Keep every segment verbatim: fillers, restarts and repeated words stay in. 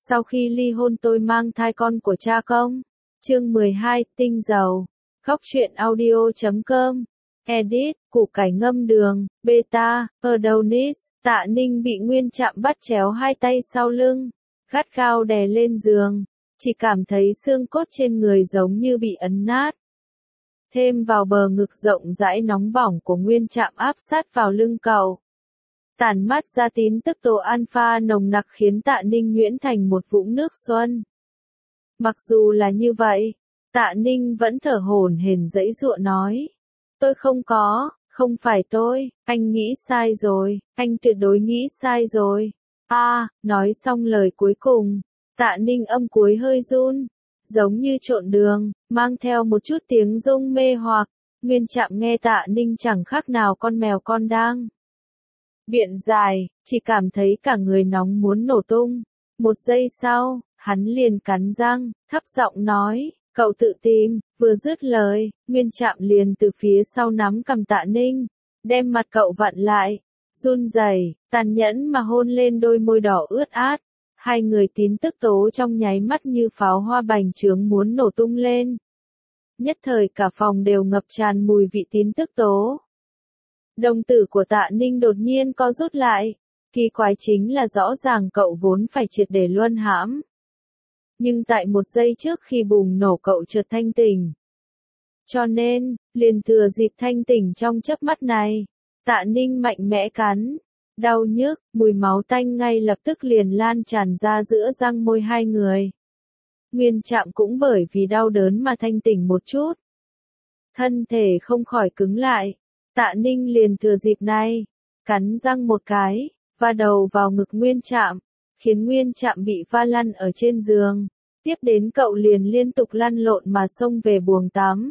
Sau khi ly hôn tôi mang thai con của cha công. Chương mười hai, tinh dầu. Góc truyện audio chấm com. Edit, củ cải ngâm đường, beta, Adonis. Tạ Ninh bị Nguyên Trạm bắt chéo hai tay sau lưng, gắt gao đè lên giường, chỉ cảm thấy xương cốt trên người giống như bị ấn nát. Thêm vào bờ ngực rộng rãi nóng bỏng của Nguyên Trạm áp sát vào lưng cậu. Tản mát ra tín tức tố alpha nồng nặc khiến Tạ Ninh nhuyễn thành một vũng nước xuân. Mặc dù là như vậy, Tạ Ninh vẫn thở hổn hển giãy giụa nói. Tôi không có, không phải tôi, anh nghĩ sai rồi, anh tuyệt đối nghĩ sai rồi. A, à, nói xong lời cuối cùng, Tạ Ninh âm cuối hơi run, giống như trộn đường, mang theo một chút tiếng rung mê hoặc. Nguyên Trạm nghe Tạ Ninh chẳng khác nào con mèo con đang biện dài, chỉ cảm thấy cả người nóng muốn nổ tung. Một giây sau, hắn liền cắn răng, thấp giọng nói, cậu tự tìm. Vừa dứt lời, Nguyên Trạm liền từ phía sau nắm cầm Tạ Ninh, đem mặt cậu vặn lại, run rẩy, tàn nhẫn mà hôn lên đôi môi đỏ ướt át. Hai người tín tức tố trong nháy mắt như pháo hoa bành trướng muốn nổ tung lên. Nhất thời cả phòng đều ngập tràn mùi vị tín tức tố. Đồng tử của Tạ Ninh đột nhiên co rút lại. Kỳ quái chính là rõ ràng cậu vốn phải triệt để luân hãm. Nhưng tại một giây trước khi bùng nổ cậu chợt thanh tỉnh. Cho nên, liền thừa dịp thanh tỉnh trong chớp mắt này, Tạ Ninh mạnh mẽ cắn. Đau nhức, mùi máu tanh ngay lập tức liền lan tràn ra giữa răng môi hai người. Nguyên Trạm cũng bởi vì đau đớn mà thanh tỉnh một chút. Thân thể không khỏi cứng lại. Tạ Ninh liền thừa dịp này, cắn răng một cái, va đầu vào ngực Nguyên Trạm, khiến Nguyên Trạm bị va lăn ở trên giường. Tiếp đến cậu liền liên tục lăn lộn mà xông về buồng tắm.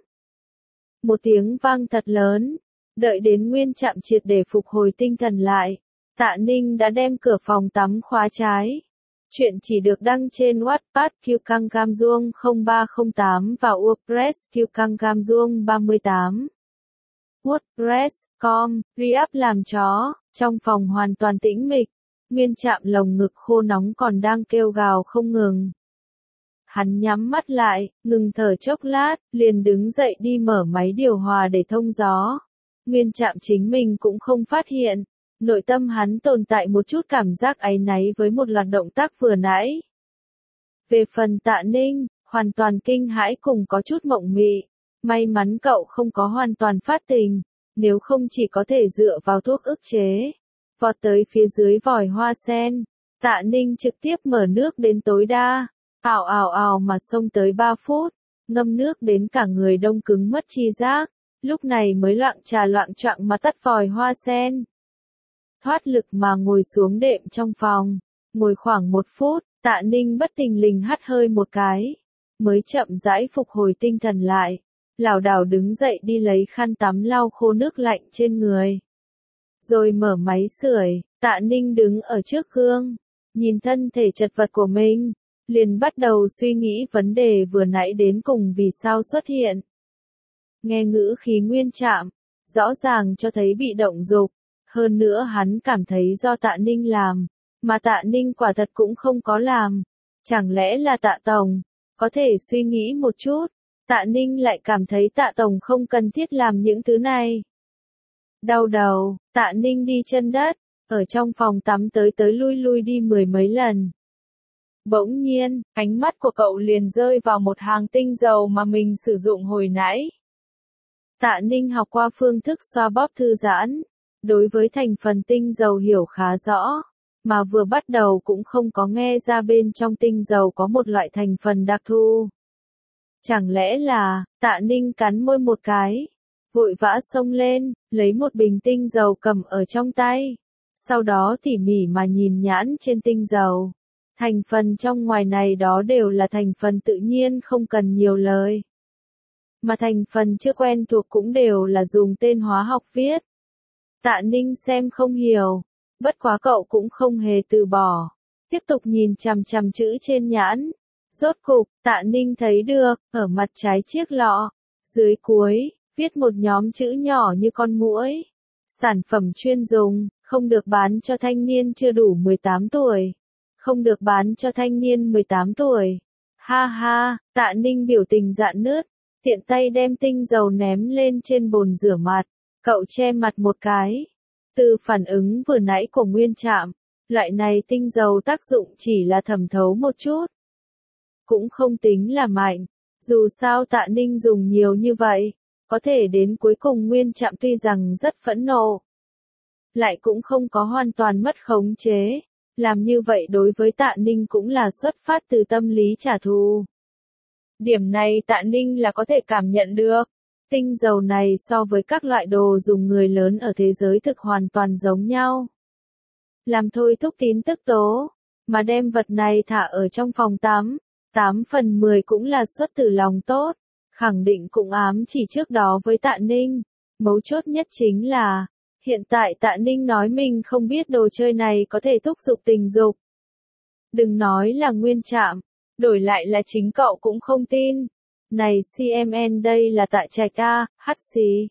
Một tiếng vang thật lớn, đợi đến Nguyên Trạm triệt để phục hồi tinh thần lại, Tạ Ninh đã đem cửa phòng tắm khóa trái. Chuyện chỉ được đăng trên Wattpad Kiêu Căng Cam Duông không ba không tám và WordPress Kiêu Căng Cam Duông ba mươi tám. WordPress chấm com, re-up làm chó, trong phòng hoàn toàn tĩnh mịch, Nguyên Trạm lồng ngực khô nóng còn đang kêu gào không ngừng. Hắn nhắm mắt lại, ngừng thở chốc lát, liền đứng dậy đi mở máy điều hòa để thông gió. Nguyên Trạm chính mình cũng không phát hiện, nội tâm hắn tồn tại một chút cảm giác áy náy với một loạt động tác vừa nãy. Về phần Tạ Ninh, hoàn toàn kinh hãi cùng có chút mộng mị. May mắn cậu không có hoàn toàn phát tình, nếu không chỉ có thể dựa vào thuốc ức chế. Vọt tới phía dưới vòi hoa sen, Tạ Ninh trực tiếp mở nước đến tối đa, ào ào ào mà xông tới ba phút, ngâm nước đến cả người đông cứng mất tri giác, lúc này mới loạng trà loạng choạng mà tắt vòi hoa sen. Thoát lực mà ngồi xuống đệm trong phòng, ngồi khoảng một phút, Tạ Ninh bất thình lình hắt hơi một cái, mới chậm rãi phục hồi tinh thần lại. Lảo đảo đứng dậy đi lấy khăn tắm lau khô nước lạnh trên người. Rồi mở máy sưởi, Tạ Ninh đứng ở trước gương, nhìn thân thể chật vật của mình, liền bắt đầu suy nghĩ vấn đề vừa nãy đến cùng vì sao xuất hiện. Nghe ngữ khí Nguyên Trạm, rõ ràng cho thấy bị động dục, hơn nữa hắn cảm thấy do Tạ Ninh làm, mà Tạ Ninh quả thật cũng không có làm. Chẳng lẽ là Tạ Tổng, có thể suy nghĩ một chút. Tạ Ninh lại cảm thấy Tạ Tổng không cần thiết làm những thứ này. Đau đầu, Tạ Ninh đi chân đất, ở trong phòng tắm tới tới lui lui đi mười mấy lần. Bỗng nhiên, ánh mắt của cậu liền rơi vào một hàng tinh dầu mà mình sử dụng hồi nãy. Tạ Ninh học qua phương thức xoa bóp thư giãn, đối với thành phần tinh dầu hiểu khá rõ, mà vừa bắt đầu cũng không có nghe ra bên trong tinh dầu có một loại thành phần đặc thù. Chẳng lẽ là, Tạ Ninh cắn môi một cái, vội vã xông lên, lấy một bình tinh dầu cầm ở trong tay, sau đó tỉ mỉ mà nhìn nhãn trên tinh dầu. Thành phần trong ngoài này đó đều là thành phần tự nhiên không cần nhiều lời. Mà thành phần chưa quen thuộc cũng đều là dùng tên hóa học viết. Tạ Ninh xem không hiểu, bất quá cậu cũng không hề từ bỏ, tiếp tục nhìn chằm chằm chữ trên nhãn. Rốt cục, Tạ Ninh thấy được, ở mặt trái chiếc lọ, dưới cuối, viết một nhóm chữ nhỏ như con muỗi. Sản phẩm chuyên dùng, không được bán cho thanh niên chưa đủ mười tám tuổi. không được bán cho thanh niên mười tám tuổi. Ha ha, Tạ Ninh biểu tình rạn nứt, tiện tay đem tinh dầu ném lên trên bồn rửa mặt, cậu che mặt một cái. Từ phản ứng vừa nãy của Nguyên Trạm, loại này tinh dầu tác dụng chỉ là thẩm thấu một chút. Cũng không tính là mạnh, dù sao Tạ Ninh dùng nhiều như vậy, có thể đến cuối cùng Nguyên Trạm tuy rằng rất phẫn nộ, lại cũng không có hoàn toàn mất khống chế. Làm như vậy đối với Tạ Ninh cũng là xuất phát từ tâm lý trả thù. Điểm này Tạ Ninh là có thể cảm nhận được. Tinh dầu này so với các loại đồ dùng người lớn ở thế giới thực hoàn toàn giống nhau. Làm thôi thúc tín tức tố, mà đem vật này thả ở trong phòng tắm, tám phần mười cũng là xuất từ lòng tốt, khẳng định cũng ám chỉ trước đó với Tạ Ninh. Mấu chốt nhất chính là, hiện tại Tạ Ninh nói mình không biết đồ chơi này có thể thúc giục tình dục. Đừng nói là Nguyên Trạm, đổi lại là chính cậu cũng không tin. Này xê em en đây là Tạ Trạch a, hắt xì.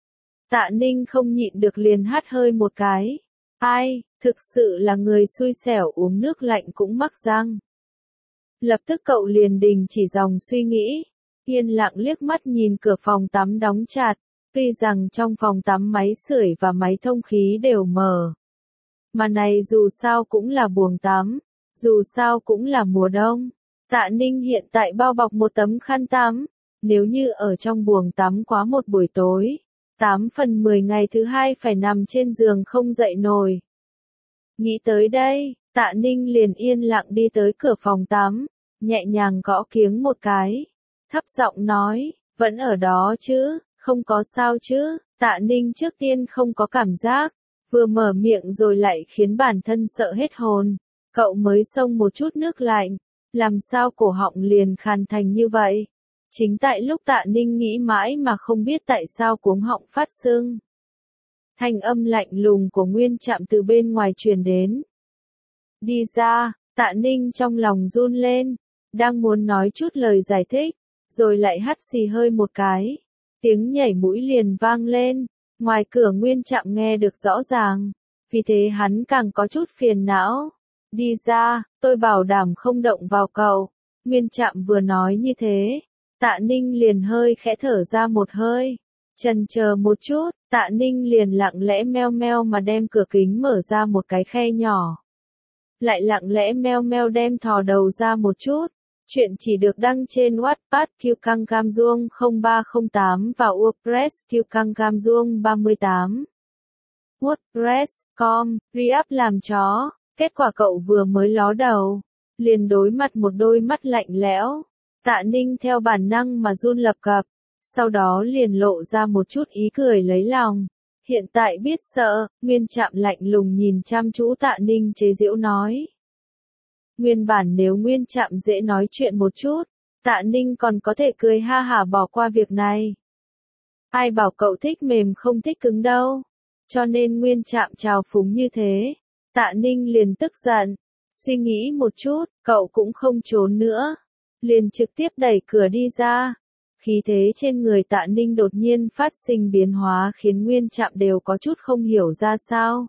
Tạ Ninh không nhịn được liền hắt hơi một cái. Ai, thực sự là người xui xẻo uống nước lạnh cũng mắc răng. Lập tức cậu liền đình chỉ dòng suy nghĩ, yên lặng liếc mắt nhìn cửa phòng tắm đóng chặt. Tuy rằng trong phòng tắm máy sưởi và máy thông khí đều mở. Mà này dù sao cũng là buồng tắm, dù sao cũng là mùa đông. Tạ Ninh hiện tại bao bọc một tấm khăn tắm, nếu như ở trong buồng tắm quá một buổi tối, tám phần mười ngày thứ hai phải nằm trên giường không dậy nổi. Nghĩ tới đây, Tạ Ninh liền yên lặng đi tới cửa phòng tắm, nhẹ nhàng gõ kiếng một cái, thấp giọng nói, vẫn ở đó chứ? Không có sao chứ, Tạ Ninh trước tiên không có cảm giác, vừa mở miệng rồi lại khiến bản thân sợ hết hồn. Cậu mới xông một chút nước lạnh, làm sao cổ họng liền khàn thành như vậy? Chính tại lúc Tạ Ninh nghĩ mãi mà không biết tại sao cuống họng phát sưng. Thanh âm lạnh lùng của Nguyên Trạm từ bên ngoài truyền đến. Đi ra, Tạ Ninh trong lòng run lên, đang muốn nói chút lời giải thích, rồi lại hắt xì hơi một cái. Tiếng nhảy mũi liền vang lên, ngoài cửa Nguyên Trạm nghe được rõ ràng, vì thế hắn càng có chút phiền não. Đi ra, tôi bảo đảm không động vào cậu. Nguyên Trạm vừa nói như thế, Tạ Ninh liền hơi khẽ thở ra một hơi. Chần chờ một chút, Tạ Ninh liền lặng lẽ meo meo mà đem cửa kính mở ra một cái khe nhỏ. Lại lặng lẽ meo meo đem thò đầu ra một chút. Chuyện chỉ được đăng trên Wattpad Kiêu Căng Cam Duông không ba không tám và WordPress Kiêu Căng Cam Duông ba mươi tám. WordPress chấm com, re-up làm chó, kết quả cậu vừa mới ló đầu, liền đối mặt một đôi mắt lạnh lẽo. Tạ Ninh theo bản năng mà run lập cập, sau đó liền lộ ra một chút ý cười lấy lòng. Hiện tại biết sợ, Nguyên Trạm lạnh lùng nhìn chăm chú Tạ Ninh chế giễu nói. Nguyên bản nếu Nguyên Trạm dễ nói chuyện một chút, Tạ Ninh còn có thể cười ha hả bỏ qua việc này. Ai bảo cậu thích mềm không thích cứng đâu. Cho nên Nguyên Trạm trào phúng như thế. Tạ Ninh liền tức giận. Suy nghĩ một chút, cậu cũng không trốn nữa. Liền trực tiếp đẩy cửa đi ra. Khí thế trên người Tạ Ninh đột nhiên phát sinh biến hóa khiến Nguyên Trạm đều có chút không hiểu ra sao.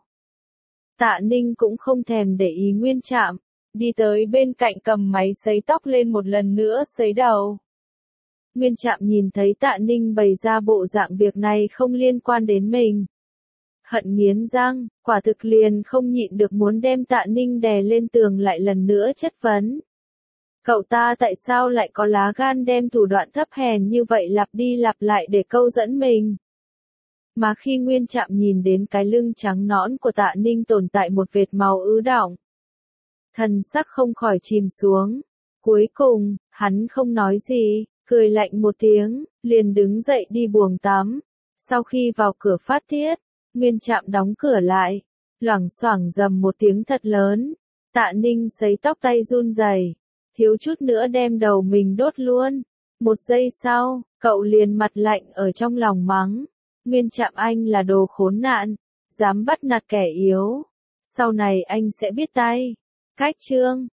Tạ Ninh cũng không thèm để ý Nguyên Trạm. Đi tới bên cạnh cầm máy sấy tóc lên một lần nữa sấy đầu. Nguyên Trạm nhìn thấy Tạ Ninh bày ra bộ dạng việc này không liên quan đến mình. Hận nghiến răng, quả thực liền không nhịn được muốn đem Tạ Ninh đè lên tường lại lần nữa chất vấn. Cậu ta tại sao lại có lá gan đem thủ đoạn thấp hèn như vậy lặp đi lặp lại để câu dẫn mình? Mà khi Nguyên Trạm nhìn đến cái lưng trắng nõn của Tạ Ninh tồn tại một vệt màu ứ đọng, thần sắc không khỏi chìm xuống. Cuối cùng, hắn không nói gì, cười lạnh một tiếng, liền đứng dậy đi buồng tắm. Sau khi vào cửa phát tiết, Nguyên Trạm đóng cửa lại, loảng xoảng rầm một tiếng thật lớn. Tạ Ninh sấy tóc tay run rẩy, thiếu chút nữa đem đầu mình đốt luôn. Một giây sau, cậu liền mặt lạnh ở trong lòng mắng. Nguyên Trạm anh là đồ khốn nạn, dám bắt nạt kẻ yếu. Sau này anh sẽ biết tay. Cách chương